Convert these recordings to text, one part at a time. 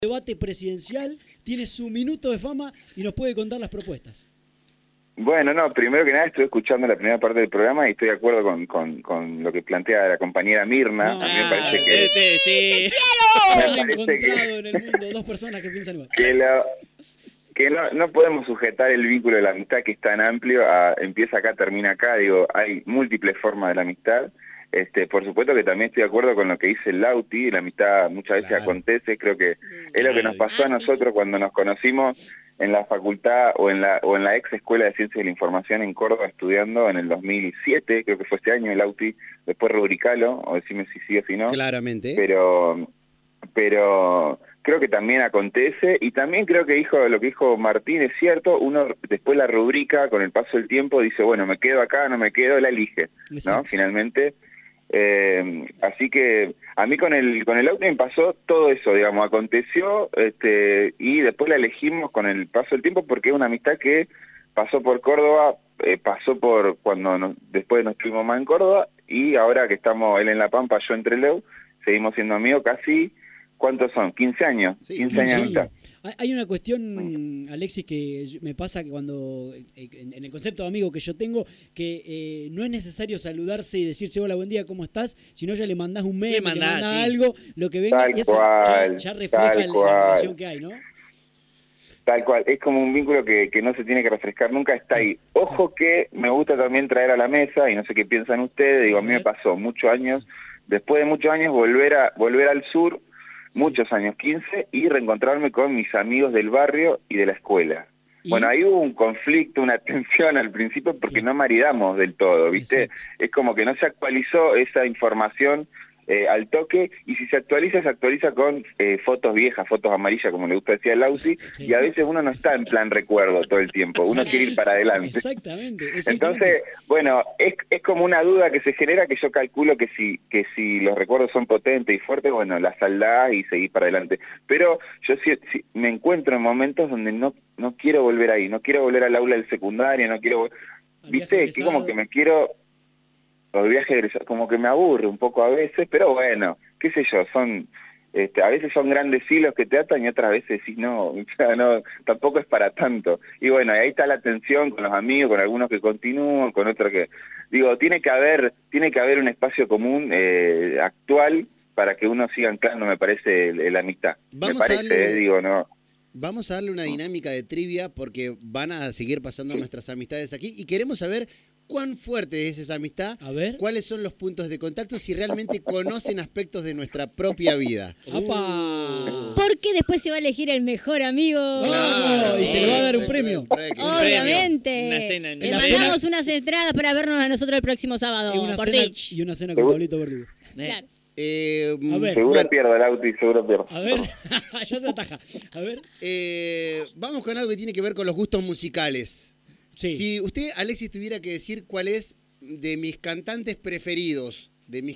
debate presidencial, tiene su minuto de fama y nos puede contar las propuestas. Bueno, no, primero que nada estoy escuchando la primera parte del programa y estoy de acuerdo con lo que plantea la compañera Mirna. No, a mí me parece que... ¡Te He quiero! encontrado en el mundo dos personas que piensan igual. Que no podemos sujetar el vínculo de la amistad, que es tan amplio, a empieza acá, termina acá. Digo, hay múltiples formas de la amistad. Por supuesto que también estoy de acuerdo con lo que dice el Lauti. La amistad muchas veces acontece. Creo que es lo que nos pasó a nosotros cuando nos conocimos en la facultad o en la ex Escuela de Ciencias de la Información en Córdoba, estudiando en el 2007, creo que fue este año el Lauti. Después rubricalo, o decime si sí o si no. Claramente. Pero creo que también acontece, y también creo que lo que dijo Martín es cierto. Uno después la rubrica con el paso del tiempo, dice, bueno, me quedo acá, no me quedo, la elige, ¿no? Finalmente. Así que a mí con el auto me pasó todo eso, digamos, aconteció, y después la elegimos con el paso del tiempo, porque es una amistad que pasó por Córdoba, pasó por cuando después nos estuvimos más en Córdoba, y ahora que estamos él en La Pampa, yo en Trelew, seguimos siendo amigos casi. ¿Cuántos son? 15 años. Sí, 15 años de amistad. Hay una cuestión, Alexis, que me pasa que cuando, en el concepto de amigo que yo tengo, que no es necesario saludarse y decirse hola, buen día, ¿cómo estás? Sino ya le mandás un meme, le mandás algo, lo que venga, y eso ya refleja la relación que hay, ¿no? Tal cual, es como un vínculo que no se tiene que refrescar, nunca está ahí. Ojo que me gusta también traer a la mesa, y no sé qué piensan ustedes, digo, a mí me pasó muchos años, después de muchos años volver al sur, muchos años, 15, y reencontrarme con mis amigos del barrio y de la escuela. Bueno, ahí hubo un conflicto, una tensión al principio, porque no maridamos del todo, ¿viste? Exacto. Es como que no se actualizó esa información al toque, y si se actualiza con fotos viejas, fotos amarillas, como le gusta decir a Lauti, y a veces uno no está en plan recuerdo todo el tiempo, uno quiere ir para adelante. Exactamente. Entonces, bueno, es como una duda que se genera, que yo calculo que si los recuerdos son potentes y fuertes, bueno, la saldás y seguís para adelante. Pero yo sí me encuentro en momentos donde no quiero volver ahí, no quiero volver al aula del secundario, no quiero... ¿Viste? Que como que me quiero... Los viajes como que me aburre un poco a veces, pero bueno, qué sé yo, a veces son grandes hilos que te atan y otras veces sí no, tampoco es para tanto. Y bueno, ahí está la tensión con los amigos, con algunos que continúan, con otros que... Digo, tiene que haber un espacio común actual para que uno siga anclando, me parece, la amistad. Vamos a darle una dinámica de trivia, porque van a seguir pasando nuestras amistades aquí, y queremos saber cuán fuerte es esa amistad, cuáles son los puntos de contacto, si realmente conocen aspectos de nuestra propia vida. Porque después se va a elegir el mejor amigo. Claro, y se le va a dar un premio. Obviamente. Una cena. Le mandamos unas entradas para vernos a nosotros el próximo sábado. Y una cena con Pablito Verdugo. Claro. Seguro pierdo el auto y seguro pierdo. A ver, ya se ataja. A ver. Vamos con algo que tiene que ver con los gustos musicales. Sí. Si usted, Alexis, tuviera que decir cuál es de mis cantantes preferidos,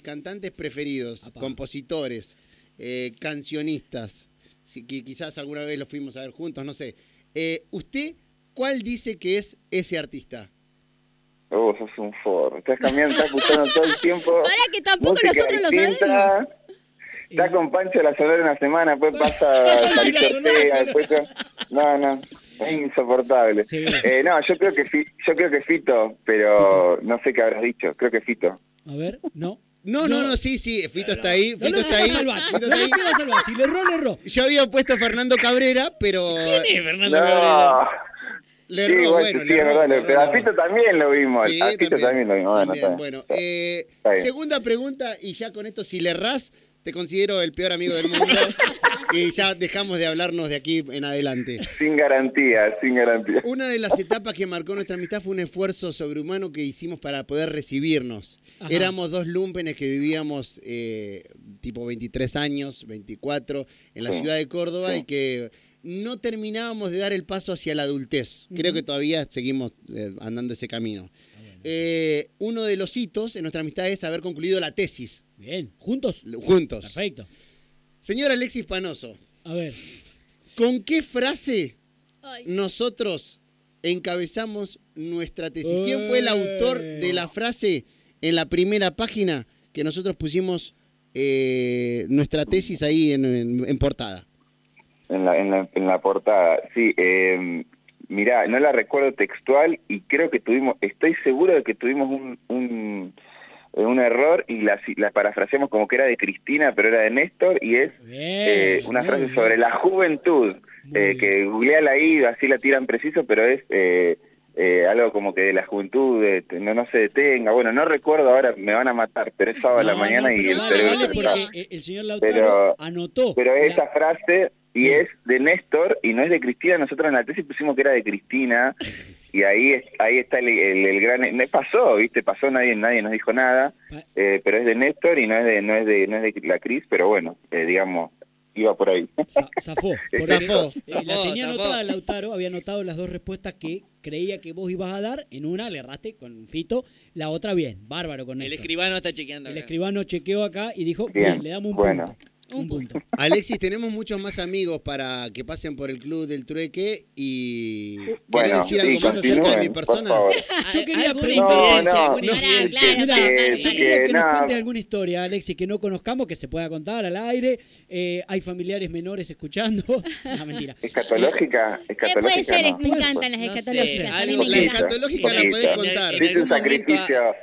compositores, cancionistas, que quizás alguna vez los fuimos a ver juntos, no sé. ¿Usted cuál dice que es ese artista? Sos un forro. Estás escuchando todo el tiempo. Para que tampoco nosotros lo sabemos. Está con Pancho la Sonora una semana, después pasa París Ortega, después... No, es insoportable. Sí. No, yo creo que Fito, pero no sé qué habrás dicho. Creo que Fito. A ver, no. No, sí, Fito está ahí. Fito está ahí. Si le erró. Yo había puesto a Fernando Cabrera, pero... ¿Quién es Fernando Cabrera? Le erró, pero a Fito también lo vimos. Sí, a Fito también lo vimos. Bueno, segunda pregunta, y ya con esto, si le errás, te considero el peor amigo del mundo y ya dejamos de hablarnos de aquí en adelante. Sin garantía. Una de las etapas que marcó nuestra amistad fue un esfuerzo sobrehumano que hicimos para poder recibirnos. Ajá. Éramos dos lumpenes que vivíamos tipo 23 años, 24, en la ciudad de Córdoba, y que no terminábamos de dar el paso hacia la adultez. Creo que todavía seguimos andando ese camino. Uno de los hitos en nuestra amistad es haber concluido la tesis. Bien, ¿juntos? Perfecto. Señor Alexis Panoso. A ver. ¿Con qué frase nosotros encabezamos nuestra tesis? ¿Quién fue el autor de la frase en la primera página que nosotros pusimos nuestra tesis ahí en portada? en la portada. Sí, mirá, no la recuerdo textual y creo que estoy seguro de que tuvimos un error y la parafraseamos como que era de Cristina, pero era de Néstor, y es una frase sobre la juventud, que googleala ahí, así la tiran preciso, pero es algo como que de la juventud no se detenga. Bueno, no recuerdo ahora, me van a matar, pero es sábado a la mañana y el cerebro porque el señor Lautaro anotó. Pero esa frase, y es de Néstor, y no es de Cristina. Nosotros en la tesis pusimos que era de Cristina, y ahí está el gran... Pasó, ¿viste? Pasó, nadie nos dijo nada, pero es de Néstor y no es de la Cris, pero bueno, digamos, iba por ahí. Zafó. La tenía anotada Lautaro, había anotado las dos respuestas que creía que vos ibas a dar. En una le erraste con Fito, la otra bien, bárbaro con Néstor. El escribano está chequeando El acá. escribano chequeó acá y dijo, bien, le damos un punto. Alexis, tenemos muchos más amigos para que pasen por el Club del Trueque y bueno, ¿querés decir algo más acerca de mi persona? Yo quería preguntar. que nos cuentes alguna historia, Alexis, que no conozcamos, que se pueda contar al aire. Hay familiares menores escuchando. No, mentira. ¿Escatológica? Puede ser, No. me encantan las escatológicas. sé, A mí algo me La encantan. escatológica la podés contar. Hice un sacrificio.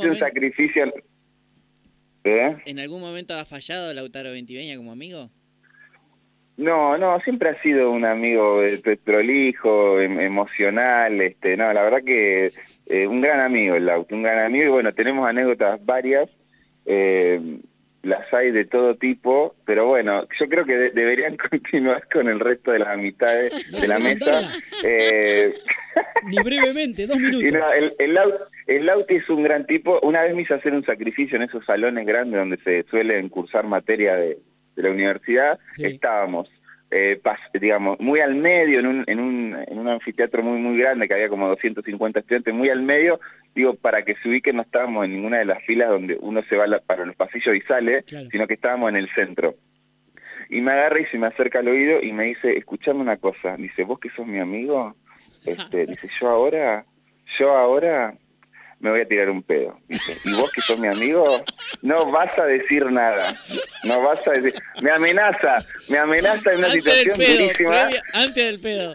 ¿En algún momento ha fallado Lautaro Ventiveña como amigo? No, siempre ha sido un amigo prolijo, emocional, no, la verdad que un gran amigo el Lauti, un gran amigo, y bueno, tenemos anécdotas varias, las hay de todo tipo, pero bueno, yo creo que deberían continuar con el resto de las amistades de la mesa. Ni brevemente, 2 minutos. Y no, el Lauti es un gran tipo. Una vez me hice hacer un sacrificio en esos salones grandes donde se suelen cursar materia de la universidad. Sí. Estábamos, digamos, muy al medio, en un anfiteatro muy grande que había como 250 estudiantes, muy al medio. Digo, para que se ubiquen, no estábamos en ninguna de las filas donde uno se va para los pasillos y sale, claro, sino que estábamos en el centro. Y me agarra y se me acerca al oído y me dice, escuchame una cosa. Dice, ¿vos que sos mi amigo? Dice, yo ahora me voy a tirar un pedo. Dice, ¿y vos que sos mi amigo? No vas a decir nada. No vas a decir... Me amenaza en una antes situación durísima. Antes del pedo.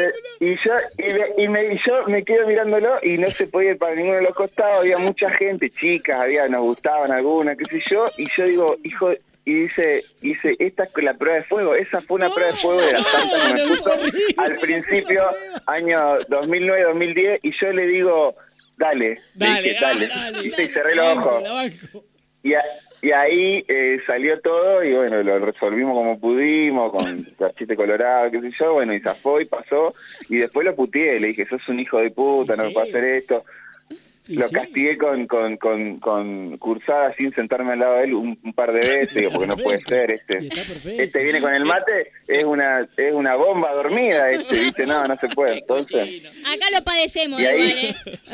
Yo me quedo mirándolo y no se podía ir para ninguno de los costados. Había mucha gente, chicas, nos gustaban algunas, qué sé yo. Y yo digo, hijo... Y dice, esta es la prueba de fuego. Esa fue una prueba de fuego de las tantas que me puso al principio, año 2009-2010, y yo le digo, dale. Y cerré los ojos. Y ahí salió todo, y bueno, lo resolvimos como pudimos, con cachete colorado, qué sé yo, bueno, y zafó y pasó, y después lo puteé, le dije, sos un hijo de puta, no puedo hacer esto. Lo castigué con cursada sin sentarme al lado de él un par de veces, digo, porque no puede ser, este viene con el mate, es una bomba dormida, ¿viste? No se puede, entonces... Acá lo padecemos, y ahí,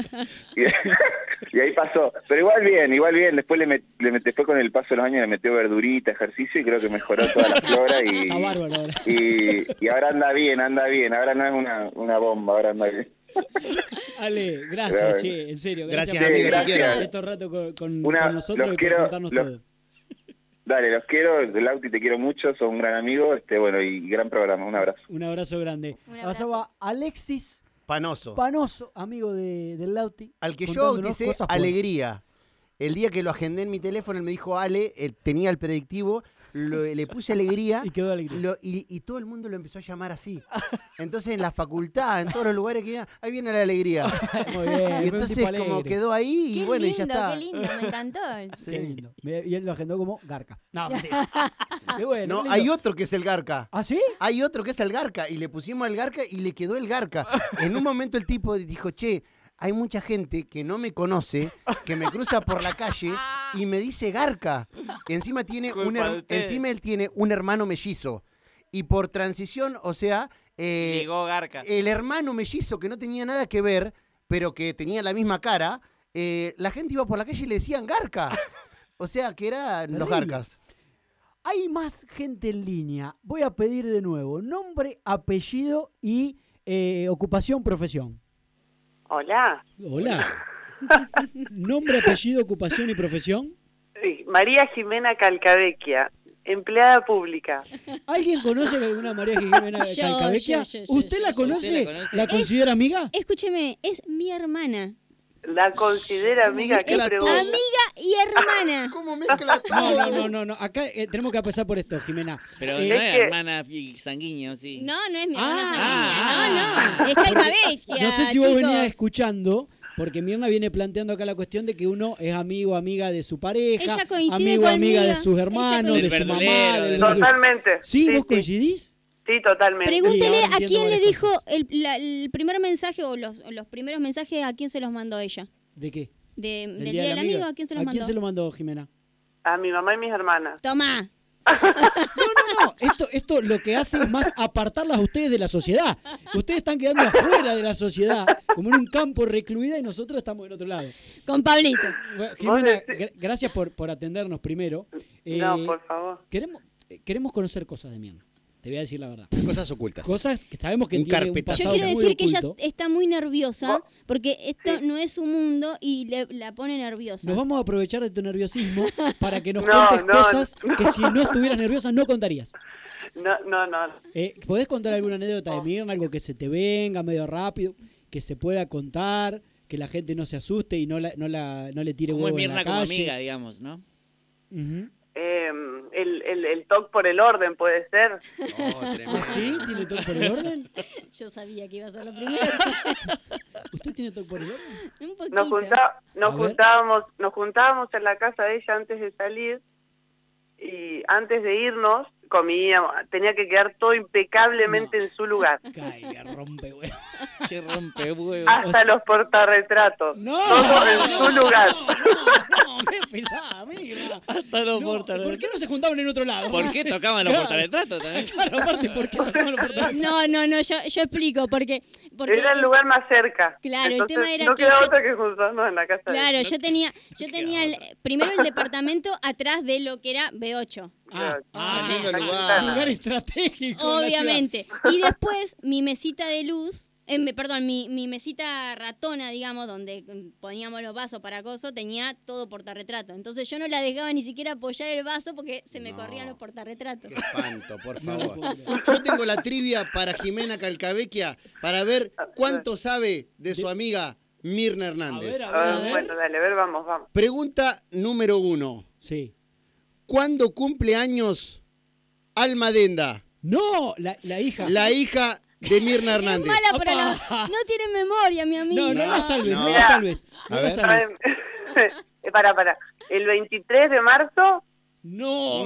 y ahí pasó, pero igual bien, después después con el paso de los años le metió verdurita, ejercicio, y creo que mejoró toda la flora, y ahora anda bien, ahora no es una bomba, ahora anda bien. Ale, gracias, che, en serio. Gracias amigo, gracias. Estos rato con nosotros y por contarnos todo. Dale, los quiero, Lauti, te quiero mucho, sos un gran amigo, bueno, y gran programa, un abrazo. Un abrazo grande. Pasaba Alexis Panoso, amigo del Lauti. Al que yo bauticé Alegría. El día que lo agendé en mi teléfono, él me dijo, Ale, tenía el predictivo, le puse Alegría, y quedó Alegría. Y todo el mundo lo empezó a llamar así. Entonces en la facultad, en todos los lugares que iba, ahí viene la Alegría. Muy bien, y entonces como quedó ahí, y bueno, lindo, y ya está. Qué lindo, me encantó. Sí. Qué lindo. Y él lo agendó como Garca. No, mentira. Qué bueno. No, hay otro que es el Garca. ¿Ah, sí? Hay otro que es el Garca, y le pusimos el Garca y le quedó el Garca. En un momento el tipo dijo, che, hay mucha gente que no me conoce, que me cruza por la calle y me dice Garca. Encima él tiene un hermano mellizo. Y por transición, o sea, llegó Garca. El hermano mellizo que no tenía nada que ver, pero que tenía la misma cara, la gente iba por la calle y le decían Garca. O sea, que eran los Garcas. Hay más gente en línea. Voy a pedir de nuevo nombre, apellido y ocupación, profesión. Hola. Nombre, apellido, ocupación y profesión. Sí, María Jimena Calcavecchia. empleada pública. ¿Alguien conoce a alguna María Jimena Calcavecchia? ¿Usted la conoce? ¿La considera amiga? Escúcheme, es mi hermana. ¿La considera amiga? ¿Qué mezcla pregunta? Amiga y hermana. ¿Cómo mezcla todo? No. Acá tenemos que empezar por esto, Jimena. Pero Eh, no es es que- hermana sanguínea, sí. No es mi hermana Ah, sanguínea. No. Es Calcavecchia, No sé si vos chicos. venías escuchando, porque Mirna viene planteando acá la cuestión de que uno es amigo o amiga de su pareja, Ella coincide amigo o conmigo. amiga de sus Ella hermanos, coincide. de su mamá. Del del verdulero. Totalmente. ¿Sí? ¿Vos sí. coincidís? Sí, totalmente. Pregúntele ahora a entiendo quién le varias dijo cosas. el primer mensaje o los primeros mensajes, a quién se los mandó ella. ¿De qué? Del Día del Amigo, ¿a quién se los ¿A mandó? quién se lo mandó, Jimena? A mi mamá y mis hermanas. Tomá. No. Esto lo que hace es más apartarlas a ustedes de la sociedad. Ustedes están quedando afuera de la sociedad, como en un campo recluida, y nosotros estamos del otro lado. Con Pablito. Bueno, Jimena, Vos gracias por atendernos primero. No, por favor. Queremos conocer cosas de Mirna. Te voy a decir la verdad. Cosas ocultas. Cosas que sabemos que Un tiene un carpetazo. Yo pasado quiero muy decir que ella oculto. está muy nerviosa ¿Vos? porque esto Sí. no es su mundo y la pone nerviosa. Nos vamos a aprovechar de tu nerviosismo para que nos No, cuentes no, cosas no. que si no estuvieras nerviosa no contarías. No. ¿Podés contar alguna anécdota de Mirna? Algo que se te venga medio rápido, que se pueda contar, que la gente no se asuste y no le tire Como huevo es en la Mirna como calle. amiga, digamos, ¿no? Ujú. El toque por el orden puede ser. Oh, tremendo. ¿Ah, sí? ¿Tiene toque por el orden? Yo sabía que iba a ser lo primero. ¿Usted tiene toque por el orden? Un poquito. Nos A ver. juntábamos en la casa de ella antes de salir y antes de irnos comíamos, tenía que quedar todo impecablemente en su lugar. Caiga, rompe, güey. Qué rompe huevo. Hasta los portarretratos. ¡No! Todo en su lugar. No, me pesada, Mirna. Hasta los No, portarretratos. ¿por qué no se juntaban en otro lado? ¿Por qué tocaban los Claro. portarretratos también? Claro, aparte, ¿por qué tocaban los portarretratos? No, yo explico porque Era el lugar más cerca. Claro, el Entonces, tema era no que quedaba yo- otra que juntarnos en la casa de Claro, ella. yo tenía primero el departamento atrás de lo que era B8. Haciendo Ahí lugar. está. Lugar estratégico. de la Obviamente. Y después mi mesita de luz, mi mesita ratona, digamos, donde poníamos los vasos para coso, tenía todo portarretrato. Entonces yo no la dejaba ni siquiera apoyar el vaso porque se me No. corrían los portarretratos. Qué espanto, por No, favor. no puedo creer. Yo tengo la trivia para Jimena Calcavecchia para ver cuánto sabe de su amiga Mirna Hernández. A ver. Bueno, dale, a ver, vamos. Pregunta número 1. Sí. ¿Cuándo cumple años Alma Denda, No, la hija. la hija de Mirna Es Hernández? mala para Opa. no tiene memoria, mi amiga. No la salves, no. no la salves. No A la ver. salves. Para. El 23 de marzo. No. No.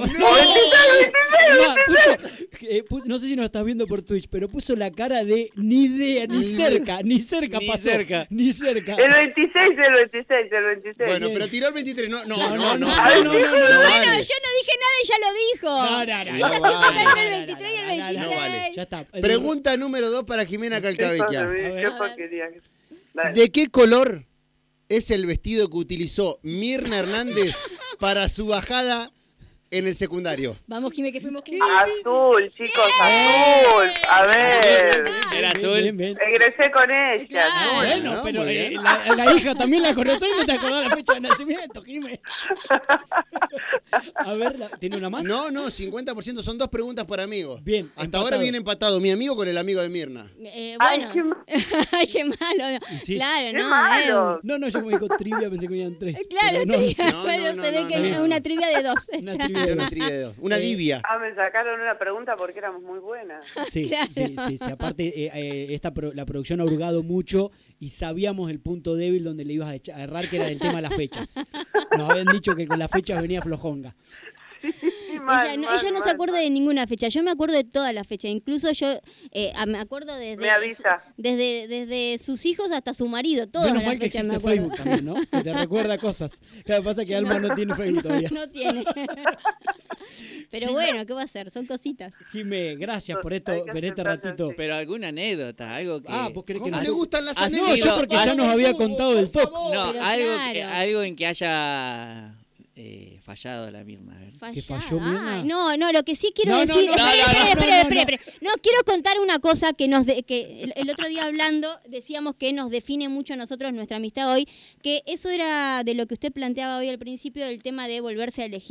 Ma, no sé si nos estás viendo por Twitch, pero puso la cara de ni idea, ni cerca Ni pasó. cerca. Ni cerca. El 26. Bueno, pero tiró el 23. No. No. vale. Bueno, yo no dije nada y ya lo dijo. No. Ella No siempre vale. está entre el 23 y el 26. No vale. Ya está. Pregunta número 2 para Jimena Calcavecchia. ver. Qué porquería. Dale. ¿De qué color es el vestido que utilizó Mirna Hernández para su bajada en el secundario? Vamos, Jimé, que fuimos juntos. Azul, chicos, azul. A ver. Era Bien, azul. bien. Egresé con ella. Claro. azul. Bueno, No, pero muy bien. la hija también la conocí y no te acordás la fecha de nacimiento, Jimé. A ver, ¿tiene una más? No, 50%. Son 2 preguntas por amigos. Bien, Hasta empatado. ahora viene empatado mi amigo con el amigo de Mirna. Bueno, Ay, ay, qué malo. Y sí. Claro, Qué no. malo. No, yo me dijo trivia, pensé que venían 3. Claro, no, trivia. no, Bueno, no, se ve no, que no, es no. una trivia de 2. Una Está. trivia De una trivia de 2. Una divia. Me sacaron una pregunta porque éramos muy buenas. Sí, Claro. sí. Aparte, la producción ha hurgado mucho y sabíamos el punto débil donde le ibas a errar, que era el tema de las fechas. Nos habían dicho que con las fechas venía flojonga. Ella no se acuerda de ninguna fecha. Yo me acuerdo de todas las fechas. Incluso yo me acuerdo Me avisa. desde sus hijos hasta su marido. Todas Menos las mal que fechas me existe acuerdo. Facebook también, ¿no? Que te recuerda cosas. Claro, pasa que Alma no tiene Facebook todavía. No tiene. Pero bueno, ¿qué va a hacer? Son cositas. Jimé, gracias por Hay esto, que por este aceptarlo, ratito. sí. Pero alguna anécdota, algo que... Ah, ¿vos querés que ¿Cómo nos le gustan las Ah, No, anécdotas? yo porque ya nos había Por contado del favor. TOC. No, Pero claro. algo en que haya fallado la Mirna. A ver. Fallada. falló Mirna? Ay, no, lo que sí quiero No, no, decir. no, Espere. No, quiero contar una cosa que el otro día hablando decíamos que nos define mucho a nosotros nuestra amistad hoy, que eso era de lo que usted planteaba hoy al principio, del tema de volverse a elegir.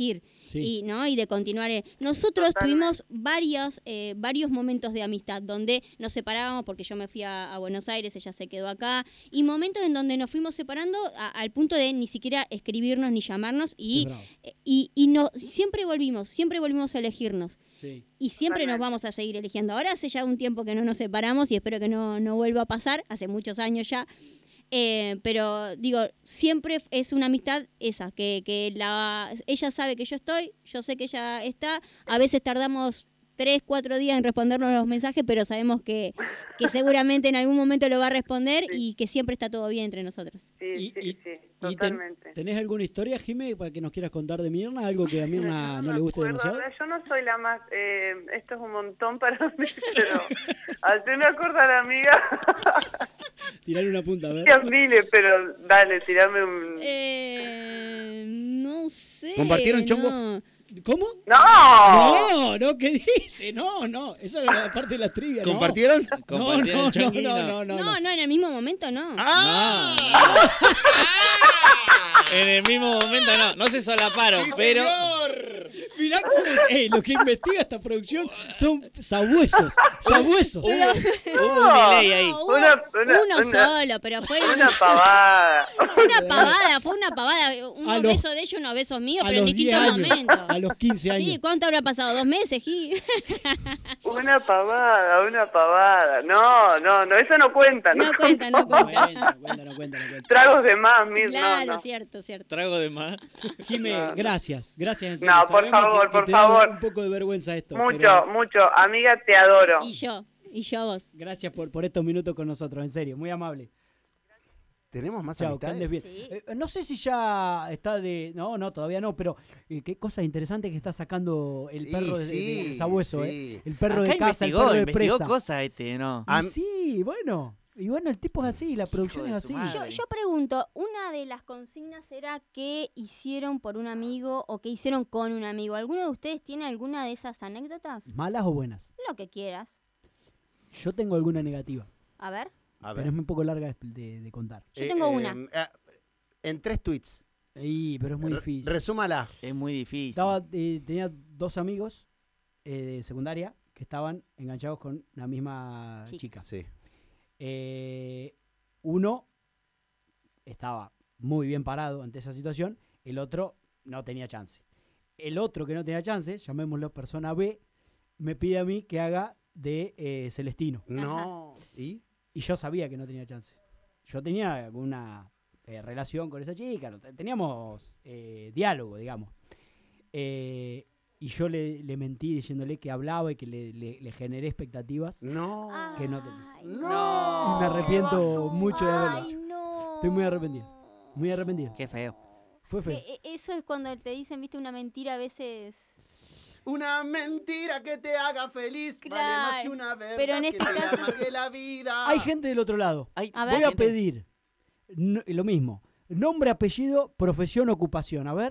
Sí. y de continuar. Nosotros Totalmente. tuvimos varios momentos de amistad donde nos separábamos porque yo me fui a Buenos Aires, ella se quedó acá, y momentos en donde nos fuimos separando al punto de ni siquiera escribirnos ni llamarnos Qué bravo. siempre volvimos a elegirnos. Sí. Y siempre nos Totalmente. vamos a seguir eligiendo. Ahora hace ya un tiempo que no nos separamos y espero que no vuelva a pasar, hace muchos años ya. Pero digo, siempre es una amistad esa, que ella sabe que yo estoy, yo sé que ella está, a veces tardamos 3, 4 días en respondernos los mensajes, pero sabemos que seguramente en algún momento lo va a responder y que siempre está todo bien entre nosotros. Sí, sí, sí, y totalmente. ¿Tenés alguna historia, Jimé, para que nos quieras contar de Mirna? Algo que a Mirna no le guste Bueno, demasiado. yo no soy la más... esto es un montón para mí, pero... Hacerme acordar, amiga. Tirarle una punta, a ver. Sean miles, pero dale, tirame un... No sé. ¿Compartieron chongo? no. ¿Cómo? ¡No! No, ¿qué dice? No, esa era la parte de la trivia. no. ¿Compartieron? Compartieron No, chonguino. No, en el mismo momento no. En el mismo momento no se solaparon, ¡Sí, pero señor! Mirá cómo lo que investiga esta producción son sabuesos. hubo un delay ahí. No, Una- solo, pero fue Una pavada. fue una pavada. Unos A los- besos de ella, unos besos míos, A pero en los 10 distintos años, momentos. a los 15 años. Sí, ¿cuánto habrá pasado? 2 meses, Gi. Una pavada. No, eso no cuenta. No cuenta, no cuenta. No cuenta. Tragos de más, Mir, Claro, no. cierto. Trago de más. Jimé, No. gracias en serio. No, por Sabemos favor, que por te da favor. un poco de vergüenza esto. Mucho, pero mucho. Amiga, te adoro. Y yo a vos. gracias por estos minutos con nosotros, en serio, muy amable. ¿Tenemos más Chao, que amistades? andes bien. Sí. No sé si ya está de... No, todavía no, pero qué cosas interesantes que está sacando el perro de Sabueso, sí. El perro Acá de casa, el investigó, perro de investigó presa. cosas ¿no? Y sí, bueno. Y bueno, el tipo es así, la producción Hijo es de su así. madre. Yo pregunto, ¿una de las consignas era qué hicieron por un amigo o qué hicieron con un amigo? ¿Alguno de ustedes tiene alguna de esas anécdotas? ¿Malas o buenas? Lo que quieras. Yo tengo alguna negativa, A ver, A pero ver. es un poco larga de contar. yo tengo una. En 3 tweets. Pero es muy difícil. Resúmala. Es muy difícil. Tenía 2 amigos de secundaria que estaban enganchados con la misma chica. Sí. Uno estaba muy bien parado ante esa situación, el otro no tenía chance. El otro que no tenía chance, llamémoslo persona B, me pide a mí que haga de Celestino. No. ¿Y? Y yo sabía que no tenía chance. Yo tenía una relación con esa chica, teníamos diálogo, digamos. Y yo le mentí diciéndole que hablaba y que le generé expectativas. No. Que no Ay, No. Y me arrepiento mucho de haberlo Ay, hecho. no. Estoy muy arrepentido. Muy arrepentido. Qué feo. Fue feo. Eso es cuando te dicen, viste, una mentira a veces. Una mentira que te haga feliz vale más Claro, que una verdad pero en que este te caso- amargue la vida. Hay gente del otro lado. Ay, A ver. Voy a gente- pedir lo mismo. Nombre, apellido, profesión, ocupación. A ver.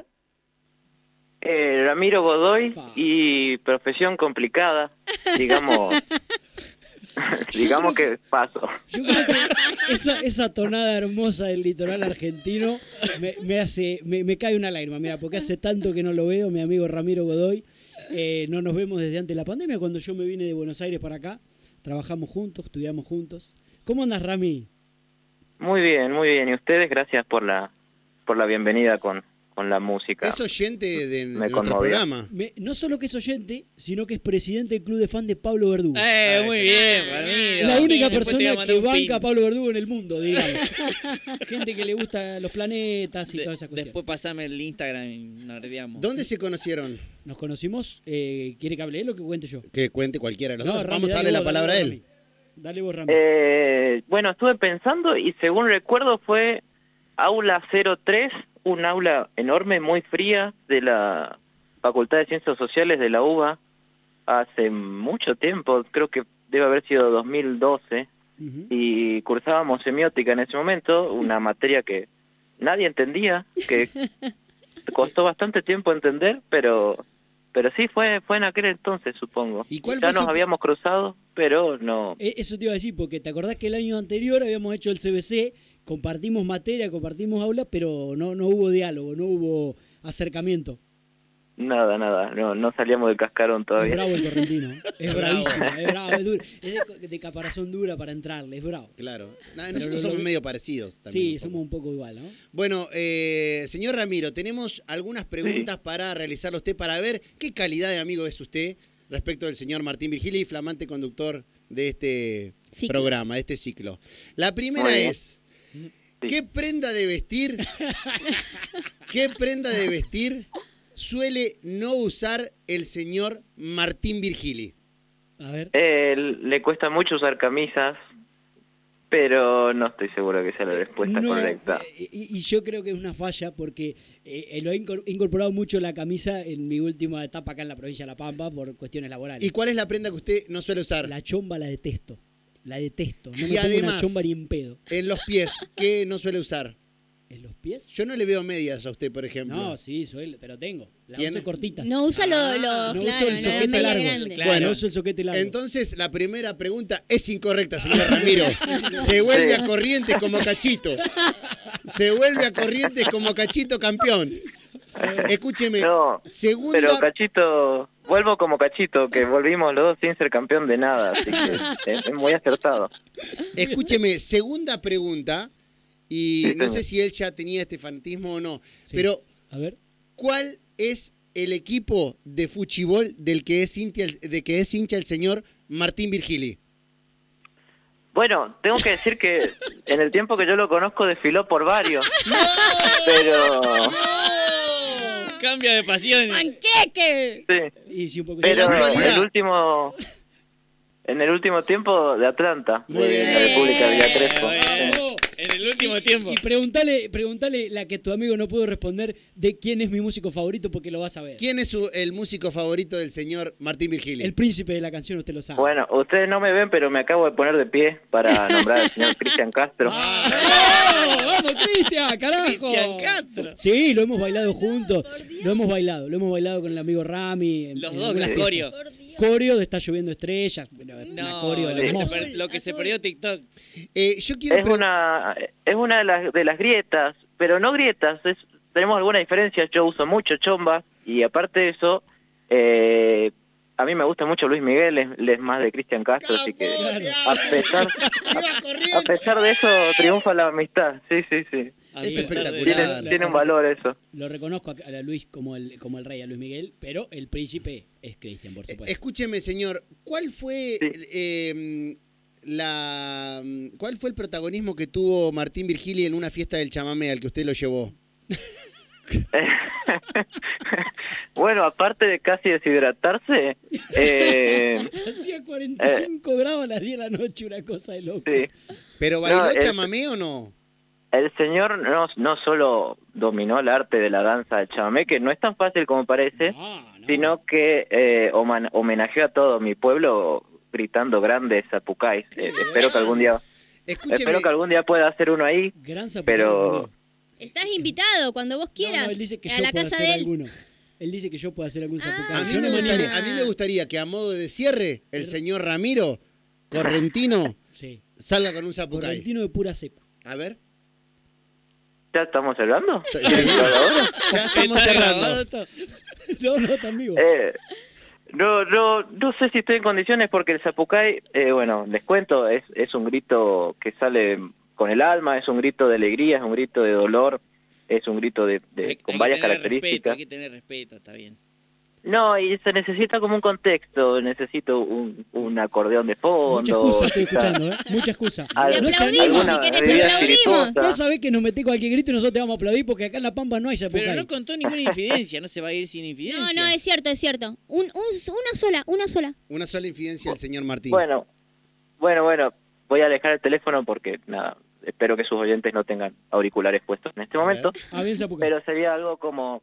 Ramiro Godoy Pa. y profesión complicada, digamos, digamos que paso. Yo creo que esa tonada hermosa del litoral argentino me cae una lágrima, mira, porque hace tanto que no lo veo, mi amigo Ramiro Godoy. No nos vemos desde antes de la pandemia, cuando yo me vine de Buenos Aires para acá. Trabajamos juntos, estudiamos juntos. ¿Cómo andas, Rami? Muy bien, muy bien. Y ustedes, gracias por la bienvenida con la música. Es oyente de Me nuestro conmovió. programa. No solo que es oyente, sino que es presidente del club de fan de Pablo Verdugo. Muy bien, Es Ramiro. la única Después te voy a persona mandar que un pin. banca a Pablo Verdugo en el mundo, digamos. Gente que le gusta los planetas y toda esa cuestión. Después pasame el Instagram y nos olvidamos. ¿Dónde se conocieron? Nos conocimos, ¿quiere que hable él o que cuente yo? Que cuente cualquiera de los dos. Rami, Vamos a dale darle la vos, palabra a dale él. vos, Rami. Dale vos, Rami. Bueno, estuve pensando y según recuerdo fue aula 03, un aula enorme, muy fría de la Facultad de Ciencias Sociales de la UBA, hace mucho tiempo, creo que debe haber sido 2012, Ujú. y cursábamos semiótica en ese momento, una materia que nadie entendía, que costó bastante tiempo entender, pero sí fue en aquel entonces, supongo. ¿Y cuál Ya fue nos su- habíamos cruzado, pero no. Eso te iba a decir, porque te acordás que el año anterior habíamos hecho el CBC, compartimos materia, compartimos aula, pero no hubo diálogo, no hubo acercamiento. Nada, no salíamos del cascarón Es todavía. bravo el correntino. Es bravísimo, es bravo, es duro. Es de caparazón dura para entrarle, es bravo. Claro. Pero Nosotros somos medio parecidos también. Sí, somos un poco igual, ¿no? Bueno, señor Ramiro, tenemos algunas preguntas para realizarle a usted para ver qué calidad de amigo es usted respecto del señor Martín Virgili, flamante conductor de este programa, de este ciclo. La primera es, ¿qué prenda de vestir suele no usar el señor Martín Virgili? A ver. Le cuesta mucho usar camisas, pero no estoy seguro que sea la respuesta correcta. Y yo creo que es una falla porque lo he incorporado mucho la camisa en mi última etapa acá en la provincia de La Pampa por cuestiones laborales. ¿Y cuál es la prenda que usted no suele usar? La chomba la detesto. La detesto. No Y me pongo además, una chomba ni en pedo. En los pies, ¿qué no suele usar? ¿En los pies? Yo no le veo medias a usted, por ejemplo. No, sí, pero tengo. Las ¿Tiene? uso cortitas. No usa no uso el soquete largo. Claro. Bueno, no uso el soquete largo. Entonces, la primera pregunta es incorrecta, señor Ramiro. Se vuelve a Corrientes como Cachito. Se vuelve a Corrientes como Cachito campeón. Escúcheme, No, segunda... pero Cachito, vuelvo como Cachito, que volvimos los dos sin ser campeón de nada, así que es muy acertado. Escúcheme, segunda pregunta, y Sí, no señor. sé si él ya tenía este fanatismo o no, Sí. pero A ver. ¿cuál es el equipo de fuchibol del que es hincha el señor Martín Virgili? Bueno, tengo que decir que en el tiempo que yo lo conozco desfiló por varios, pero Cambia de pasiones. ¡Panqueque! sí, Y sí, un poco. pero actualidad. en el último tiempo de Atlanta, Muy de bien. la República Villa Crespo. Bueno, en el último tiempo. Y preguntale la que tu amigo no pudo responder de quién es mi músico favorito porque lo vas a ver. ¿Quién es el músico favorito del señor Martín Virgili? El príncipe de la canción, usted lo sabe. Bueno, ustedes no me ven, pero me acabo de poner de pie para nombrar al señor Cristian Castro. ¡Vamos! ¡Vamos, Cristian! ¡Carajo! Cristian Castro. Sí, lo hemos bailado juntos. Lo hemos bailado con el amigo Rami. Los en dos, algunas el fiestas. coreo. Coreo de Está Lloviendo Estrellas. Bueno, una No, coreo lo que, hermosa. lo que se perdió TikTok. Yo quiero Es una de las grietas, pero no grietas, tenemos algunas diferencias. Yo uso mucho chomba y aparte de eso, a mí me gusta mucho Luis Miguel, él es más de Cristian Castro, así que a pesar de eso triunfa la amistad. Sí. A mí Es me- espectacular. Tiene un valor eso. Lo reconozco a Luis como el rey, a Luis Miguel, pero el príncipe es Cristian, por supuesto. Escúcheme, señor, ¿cuál fue Sí. cuál fue el protagonismo que tuvo Martín Virgili en una fiesta del chamamé al que usted lo llevó? Bueno, aparte de casi deshidratarse, Hacía 45 grados a las 10 de la noche, una cosa de loco. sí. ¿Pero bailó No, chamamé o no? El señor no solo dominó el arte de la danza del chamamé, que no es tan fácil como parece, No. sino que homenajeó a todo mi pueblo gritando grandes zapucáis. Espero que algún día pueda hacer uno ahí, Gran zapucay, pero Ramiro. Estás invitado cuando vos quieras. No, él dice que a yo la puedo casa hacer de él. alguno. Él dice que yo puedo hacer algún zapucay. A mí, Yo no me me gustaría, animo. a mí me gustaría que a modo de cierre el señor Ramiro Correntino Sí. salga con un zapucay. Correntino de pura cepa. A ver. ¿ya estamos hablando? Ya estamos cerrando. grabado esto? No, está en vivo. No sé si estoy en condiciones porque el zapucay, bueno, les cuento, es un grito que sale con el alma, es un grito de alegría, es un grito de dolor, es un grito con varias características. Hay que tener respeto, está bien. No, y se necesita como un contexto, necesito un acordeón de fondo. Mucha excusa estoy quizás escuchando, ¿eh? Mucha excusa. Te Al- aplaudimos, alguna si querés te bebida aplaudimos. espirituosa. No sabés que nos metés cualquier grito y nosotros te vamos a aplaudir porque acá en La Pampa no hay zapucay. Pero no contó ninguna infidencia, no se va a ir sin infidencia. No, es cierto, es cierto. Una sola. Una sola infidencia del señor Martín. Bueno, voy a alejar el teléfono porque, nada, espero que sus oyentes no tengan auriculares puestos en este momento, Ah, bien zapucay. pero sería algo como...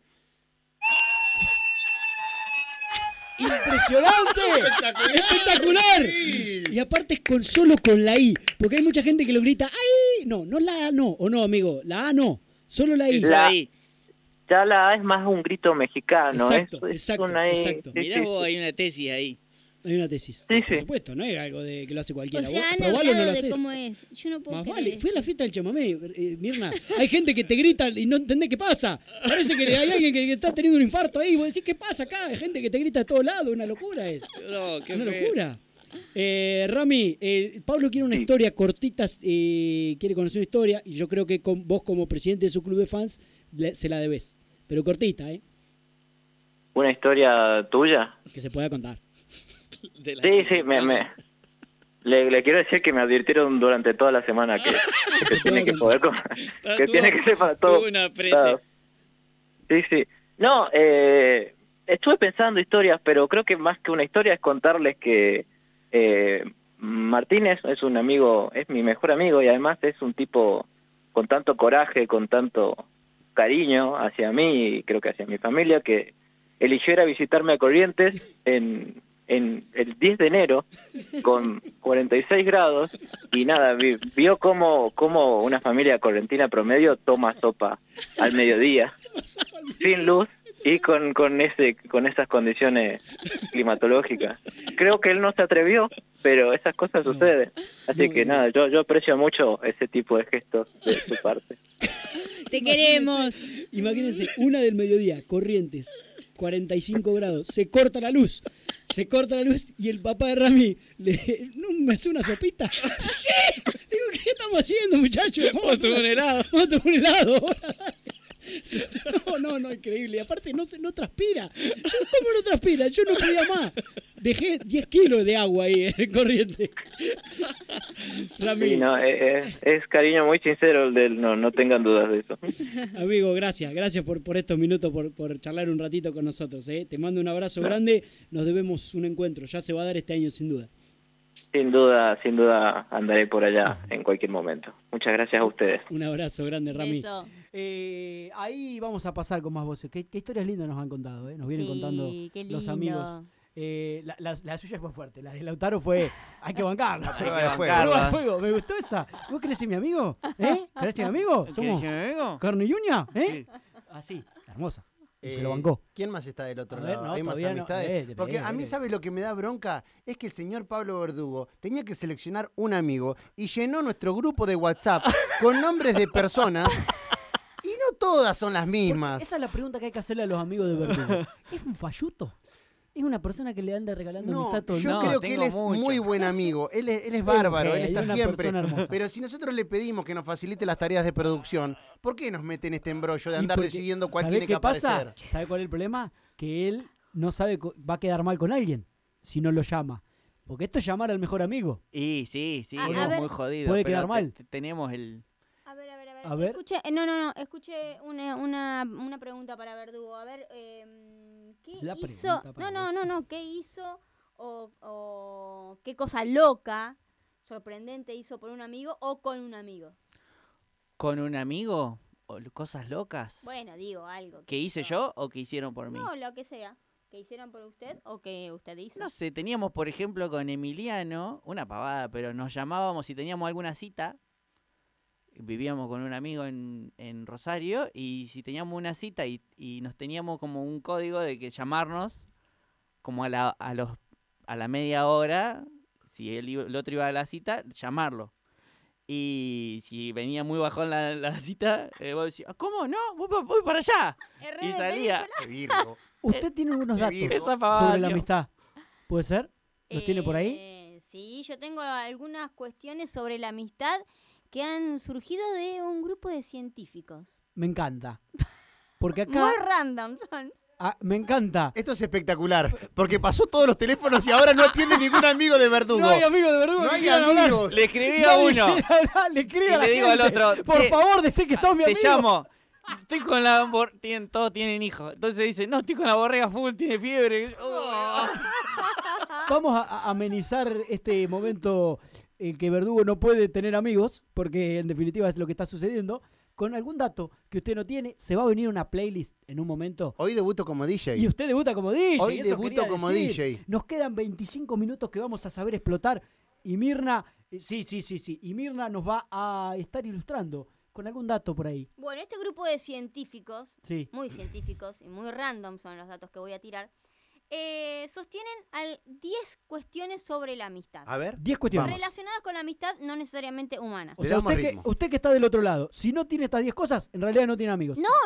¡Impresionante! ¡Espectacular! Sí. Y aparte es solo con la I, porque hay mucha gente que lo grita ¡ay! No la A no, o no, amigo, la A no, solo la I. Eso La- ahí. Ya la A es más un grito mexicano, Exacto, es exacto, una I, exacto. sí, Mirá sí, vos, sí. hay una tesis ahí. Hay una tesis. Sí, Por sí. supuesto, no es algo de que lo hace cualquiera. O sea, Vos han probalo, no lo hablado de haces. cómo es. Yo no puedo Más creer vale, esto. fue a la fiesta del chamamé, Mirna. Hay gente que te grita y no entendés qué pasa. Parece que hay alguien que está teniendo un infarto ahí. Y vos decís, ¿qué pasa acá? Hay gente que te grita de todos lados. Una locura es. No, qué Una feo. locura. Rami, Pablo quiere una historia cortita, quiere conocer una historia. Y yo creo que vos, como presidente de su club de fans, se la debés. Pero cortita, ¿Una historia tuya? que se pueda contar. De la- Sí, le quiero decir que me advirtieron durante toda la semana que tiene que poder que tiene que ser para todo. Tuvo una aprete. Claro. Sí. No, estuve pensando historias, pero creo que más que una historia es contarles que Martínez es un amigo, es mi mejor amigo y además es un tipo con tanto coraje, con tanto cariño hacia mí y creo que hacia mi familia, que eligió ir a visitarme a Corrientes en el 10 de enero con 46 grados y nada, vio cómo una familia correntina promedio toma sopa al mediodía sin luz y con esas condiciones climatológicas. Creo que él no se atrevió, pero esas cosas suceden. Así que nada, yo aprecio mucho ese tipo de gestos de su parte. Te queremos. Imagínense, 1 del mediodía, Corrientes, 45 grados, se corta la luz y el papá de Rami no me hace una sopita. ¿Qué? Digo, ¿qué estamos haciendo, muchachos? Vamos a tomar un helado. No, increíble. Y aparte no transpira. ¿Cómo no transpira? Yo no podía más. Dejé 10 kilos de agua ahí en Corriente. Rami. Sí, no, es cariño muy sincero el del no tengan dudas de eso. Amigo, gracias por estos minutos, por charlar un ratito con nosotros. Te mando un abrazo grande, nos debemos un encuentro, ya se va a dar este año sin duda. Sin duda andaré por allá en cualquier momento. Muchas gracias a ustedes. Un abrazo grande, Rami. Beso. Ahí vamos a pasar con más voces. ¿Qué historias lindas nos han contado? Nos vienen Sí, contando qué los lindo. amigos. La suya fue fuerte, la de Lautaro fue, hay que bancarla. La prueba de fuego. Prueba de fuego, me gustó esa. ¿Vos querés ser mi amigo? ¿Querés ser mi amigo? Somos carne y uña, Así, hermosa. Y se lo bancó. ¿Quién más está del otro A ver, lado? no, ¿Hay más todavía no. amistades? Porque a mí, ¿sabes lo que me da bronca? Es que el señor Pablo Verdugo tenía que seleccionar un amigo y llenó nuestro grupo de WhatsApp con nombres de personas y no todas son las mismas. Esa es la pregunta que hay que hacerle a los amigos de Verdugo. ¿Es un falluto? ¿Es una persona que le anda regalando amistad a todo el yo mundo? creo que él es muy buen amigo. Él es bárbaro, él está una siempre. persona hermosa. Pero si nosotros le pedimos que nos facilite las tareas de producción, ¿por qué nos meten este embrollo de andar decidiendo cuál tiene que aparecer? ¿Sabe cuál es el problema? Que él no sabe, va a quedar mal con alguien si no lo llama. Porque esto es llamar al mejor amigo. Y sí, A es ver. muy jodido. Puede pero quedar mal. Tenemos el... A ver. A ver. Escuché una pregunta para Verdugo. A ver, ¿qué La hizo? pregunta para vos. No, ¿qué hizo o qué cosa loca, sorprendente hizo por un amigo o con un amigo? ¿Con un amigo? ¿O cosas locas? Bueno, digo algo. ¿Que hice yo o que hicieron por mí? No, lo que sea. ¿Que hicieron por usted o que usted hizo? No sé, teníamos, por ejemplo, con Emiliano, una pavada, pero nos llamábamos si teníamos alguna cita. Vivíamos con un amigo en Rosario y si teníamos una cita y nos teníamos como un código de que llamarnos como a la media hora, si el otro iba a la cita, llamarlo. Y si venía muy bajón la cita, vos decías, ¿cómo? No, voy para allá. Y salía. Qué Virgo. Usted tiene unos datos Esa pavada, sobre la tío. amistad. ¿Puede ser? ¿Los tiene por ahí? Sí, yo tengo algunas cuestiones sobre la amistad que han surgido de un grupo de científicos. Me encanta. Porque acá... Muy random son. me encanta. Esto es espectacular, porque pasó todos los teléfonos y ahora no atiende ningún amigo de Verdugo. No hay amigos de Verdugo No que hay quieran hablar. amigos. Le escribí a Nadie uno. quiere hablar, le escribe Y a la le digo al gente. otro, Por "Che, favor, decí que sos mi Te amigo. llamo. Estoy con la... todos tienen hijos. Entonces dice, no, estoy con la borrega full, tiene fiebre. Vamos a amenizar este momento en que Verdugo no puede tener amigos, porque en definitiva es lo que está sucediendo. Con algún dato que usted no tiene, se va a venir una playlist en un momento. Hoy debuto como DJ. Y usted debuta como DJ. Hoy eso debuto quería como decir. DJ. Nos quedan 25 minutos que vamos a saber explotar. Y Mirna, sí. Y Mirna nos va a estar ilustrando con algún dato por ahí. Bueno, este grupo de científicos, Sí. muy científicos y muy random son los datos que voy a tirar, sostienen 10 cuestiones sobre la amistad. A ver. 10 cuestiones. Relacionadas con la amistad no necesariamente humana. O sea, usted que está del otro lado, si no tiene estas 10 cosas, en realidad no tiene amigos. No.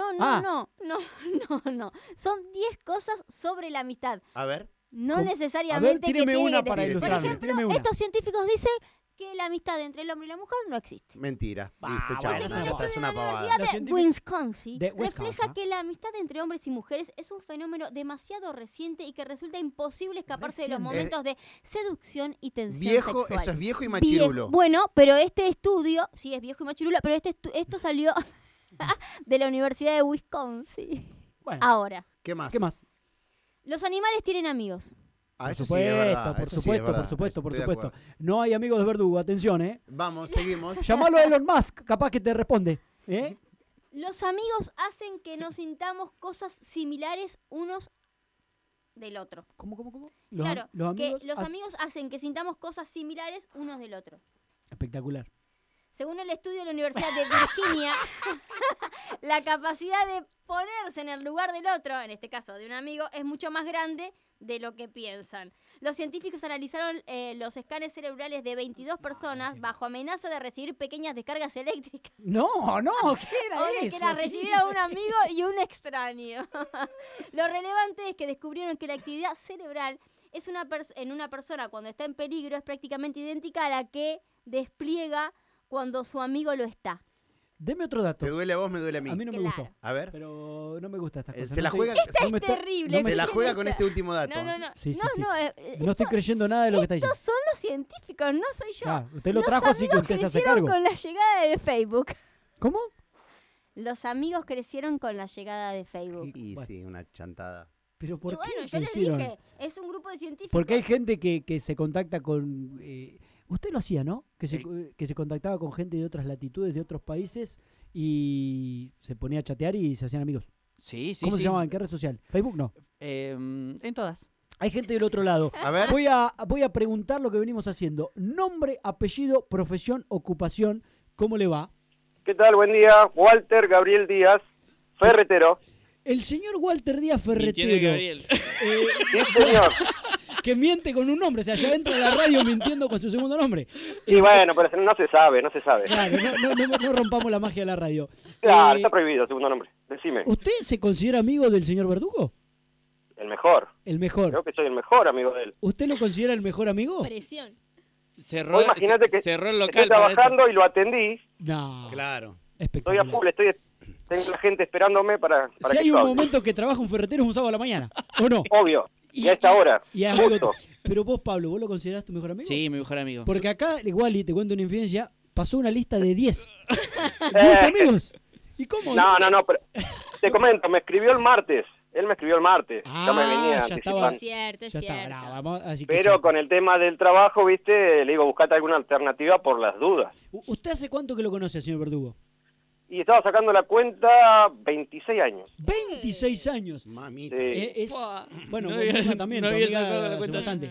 Son 10 cosas sobre la amistad. A ver. No necesariamente que tiene una que para tener. Por ilustrarme. ejemplo, estos científicos dicen que la amistad entre el hombre y la mujer no existe. Mentira. Listo, chao. Según un Es estudio una de la pavada. Universidad de Wisconsin, de Wisconsin, refleja que la amistad entre hombres y mujeres es un fenómeno demasiado reciente y que resulta imposible escaparse de los momentos de seducción y tensión Viejo, sexual. eso es viejo y machirulo. Bueno, pero este estudio, sí es viejo y machirulo, pero esto salió de la Universidad de Wisconsin. Bueno. Ahora, ¿Qué más? los animales tienen amigos. Ah, eso por sí es supuesto, verdad. por Eso sí es supuesto, verdad. por supuesto, por Estoy de supuesto. acuerdo. No hay amigos de Verdugo, atención, ¿eh? Vamos, seguimos. Llamalo a Elon Musk, capaz que te responde. ¿Eh? Los amigos hacen que nos sintamos cosas similares unos del otro. ¿Cómo? Claro, los que amigos los amigos hacen que sintamos cosas similares unos del otro. Espectacular. Según el estudio de la Universidad de Virginia, la capacidad de ponerse en el lugar del otro, en este caso de un amigo, es mucho más grande de lo que piensan. Los científicos analizaron los escanes cerebrales de 22 personas bajo amenaza de recibir pequeñas descargas eléctricas. No, ¿qué era O de eso? que las recibiera un amigo y un extraño. Lo relevante es que descubrieron que la actividad cerebral es en una persona cuando está en peligro es prácticamente idéntica a la que despliega cuando su amigo lo está. Deme otro dato. ¿Te duele a vos? Me duele a mí. A mí no me Claro. gustó. A ver. Pero no me gusta estas cosas. Se la juega. Esta no es me- terrible. Se la escuchen juega esta. con este último dato. No. Sí. No, No estoy creyendo nada de lo que está diciendo. estos son los científicos, no soy yo. Claro, usted lo Los trajo, así que amigos usted se hace crecieron cargo. con la llegada de Facebook. ¿Cómo? Los amigos crecieron con la llegada de Facebook. Y Bueno. sí, una chantada. Pero ¿por Y bueno, qué yo lo les hicieron? dije, es un grupo de científicos. Porque hay gente que se contacta con... usted lo hacía, ¿no? Que se contactaba con gente de otras latitudes, de otros países, y se ponía a chatear y se hacían amigos. Sí. ¿Cómo se llamaba? ¿En qué red social? ¿Facebook? No. En todas. Hay gente del otro lado. A ver. Voy a preguntar lo que venimos haciendo. Nombre, apellido, profesión, ocupación. ¿Cómo le va? ¿Qué tal? Buen día. Walter Gabriel Díaz, ferretero. El señor Walter Díaz Mintiendo Ferretero. Gabriel. Sí, señor. Que miente con un nombre. O sea, ya entra a la radio mintiendo con su segundo nombre. Y bueno, pero no se sabe, no se sabe. Claro, no rompamos la magia de la radio. Claro, está prohibido, segundo nombre. Decime. ¿Usted se considera amigo del señor Verdugo? El mejor. El mejor. Creo que soy el mejor amigo de él. ¿Usted lo considera el mejor amigo? Presión. Vos imagínate que cerró el estoy local. para trabajando y lo atendí. No. Claro. Estoy a Espectacular. full, tengo la gente esperándome para Si que hay yo un hable. momento que trabaja un ferretero es un sábado a la mañana, ¿o no? Obvio. Y a esta hora. Y amigo- Justo. pero vos, Pablo, ¿vos lo considerás tu mejor amigo? Sí, mi mejor amigo. Porque acá, igual, y te cuento una infidencia, pasó una lista de 10. 10 amigos. ¿Y cómo? No, pero te comento, me escribió el martes. Él me escribió el martes. Ya me venía ya anticipando. estaba. Es cierto, es Ya está, cierto. bravo, vamos, así que Pero sí. con el tema del trabajo, viste, le digo, buscate alguna alternativa por las dudas. ¿Usted hace cuánto que lo conoce, señor Verdugo? Y estaba sacando la cuenta 26 años. 26 años. Mamita. Sí. Es, bueno, No vos había- misma también, no tu había amiga sacado la hace cuenta. bastante.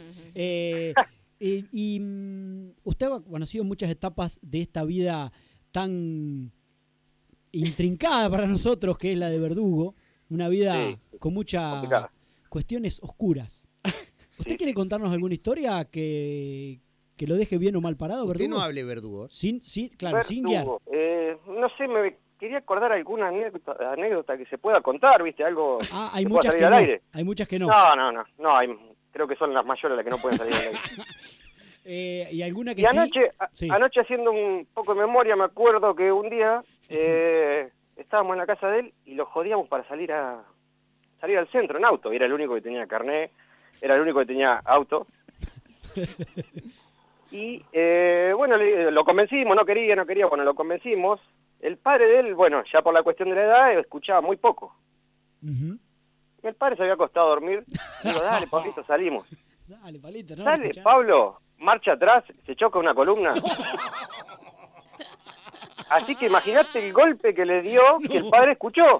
Usted ha conocido muchas etapas de esta vida tan intrincada para nosotros, que es la de Verdugo. Una vida Sí, con muchas complicada. cuestiones oscuras. ¿Usted Sí. quiere contarnos alguna historia que lo deje bien o mal parado, Usted Verdugo? no hable, Verdugo. Sin guiar. Verdugo, no sé, me quería acordar alguna anécdota que se pueda contar, viste, algo Ah, hay que pueda muchas salir que al no. aire. Hay muchas que no. No, creo que son las mayores las que no pueden salir al aire. Y alguna que Y anoche, sí. anoche haciendo un poco de memoria, me acuerdo que un día estábamos en la casa de él y lo jodíamos para salir al centro en auto. Era el único que tenía carnet, era el único que tenía auto. Y bueno, lo convencimos, no quería, bueno, lo convencimos. El padre de él, bueno, ya por la cuestión de la edad, escuchaba muy poco. Ujú. El padre se había acostado a dormir. Digo, dale, Pablito, salimos. Dale, palito, no. Dale, escuchá. Pablo, marcha atrás, se choca una columna. Así que imagínate el golpe que le dio, que el padre escuchó.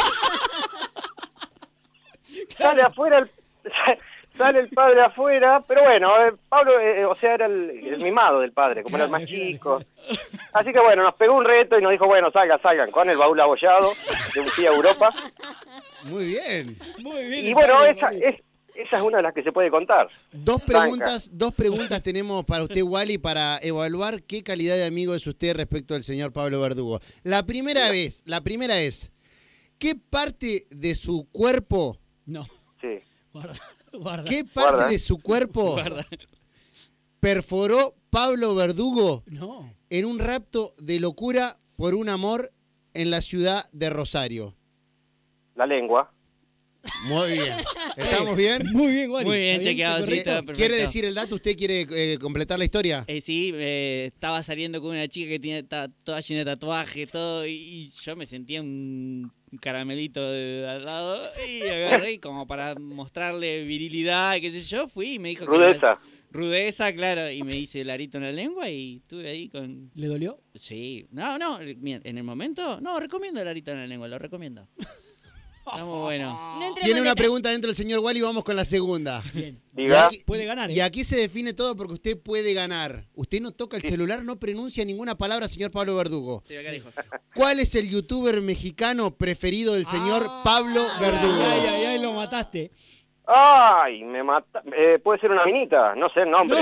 Sale afuera, sale el padre afuera, pero bueno, Pablo, o sea, era el mimado del padre, como era el más chico. Así que bueno, nos pegó un reto y nos dijo, bueno, salgan, con el baúl abollado de un pie a Europa. Muy bien. Muy bien. Y bueno, Pablo, Pablo. esa es una de las que se puede contar. Dos preguntas tenemos para usted, Wally, para evaluar qué calidad de amigo es usted respecto al señor Pablo Verdugo. La primera es, ¿qué parte de su cuerpo... No. Sí. Guarda. ¿Qué parte de su cuerpo Guarda. perforó Pablo Verdugo No. en un rapto de locura por un amor en la ciudad de Rosario? La lengua. Muy bien. ¿Estamos bien? Muy bien, Wally. Muy bien, Está chequeado, sí, correcto. está perfecto. ¿Quiere decir el dato? ¿Usted quiere completar la historia? Sí, estaba saliendo con una chica que tenía toda llena de tatuajes, todo, y yo me sentía un caramelito al lado, y agarré como para mostrarle virilidad, qué sé yo, fui y me dijo... Rudeza. Rudeza, claro, y me hice el arito en la lengua y estuve ahí con... ¿Le dolió? Sí, no, mira, en el momento, no, recomiendo el arito en la lengua, lo recomiendo. Está muy bueno. No entremos Tiene en una detalle. pregunta dentro del señor Wally, vamos con la segunda. Bien. Diga. Puede ganar, ¿eh? Y aquí se define todo porque usted puede ganar. Usted no toca el celular, no pronuncia ninguna palabra, señor Pablo Verdugo. Estoy acá lejos. ¿Cuál es el youtuber mexicano preferido del señor Pablo Verdugo? Ay, lo mataste. Ay, me mata. Puede ser una minita, no sé el nombre.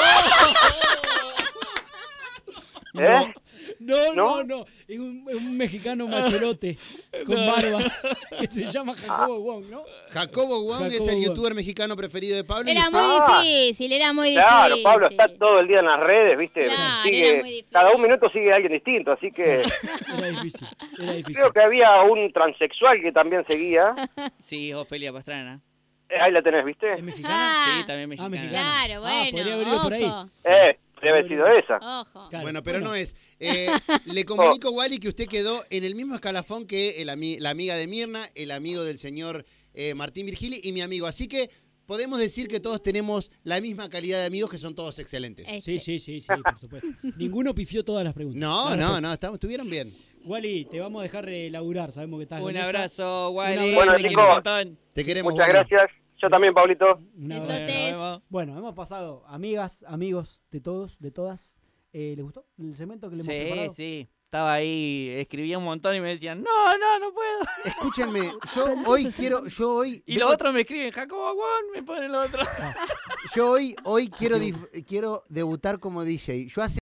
¿Eh? No. Es un mexicano macherote con barba que se llama Jacobo Wong, ¿no? Jacobo Wong es Jacobo el Wong. youtuber mexicano preferido de Pablo. y Era está- muy difícil, era muy difícil. Claro, Pablo está todo el día en las redes, ¿viste? Claro, era muy Sigue, difícil. cada un minuto sigue a alguien distinto, así que Era difícil. creo que había un transexual que también seguía. Sí, Ofelia Pastrana. Ahí la tenés, ¿viste? ¿Es mexicana? Ah, Sí, también mexicana. mexicana. claro, bueno. podría haber ido por ahí. ojo, Debe haber sido esa. Ojo. Claro. Bueno, pero no es. Le comunico, Wally, que usted quedó en el mismo escalafón que la amiga de Mirna, el amigo del señor Martín Virgili y mi amigo. Así que podemos decir que todos tenemos la misma calidad de amigos, que son todos excelentes. Sí, por supuesto. Ninguno pifió todas las preguntas. No, Claro, estuvieron bien. Wally, te vamos a dejar laburar, sabemos que estás en Un la mesa. abrazo, Wally. abrazo, Bueno, te quiero chicos. un montón. Te queremos, Muchas Wally. gracias. Yo también, Pablito. Un abrazo. Besotes. Nos vemos. Bueno, hemos pasado amigas, amigos de todos, de todas. ¿Les gustó el segmento que le hemos preparado? Sí. Estaba ahí, escribía un montón y me decían, no puedo. Escúchenme, yo hoy Y los otros me escriben, Jacobo Wong, me ponen los otros. yo hoy quiero debutar como DJ. Yo hace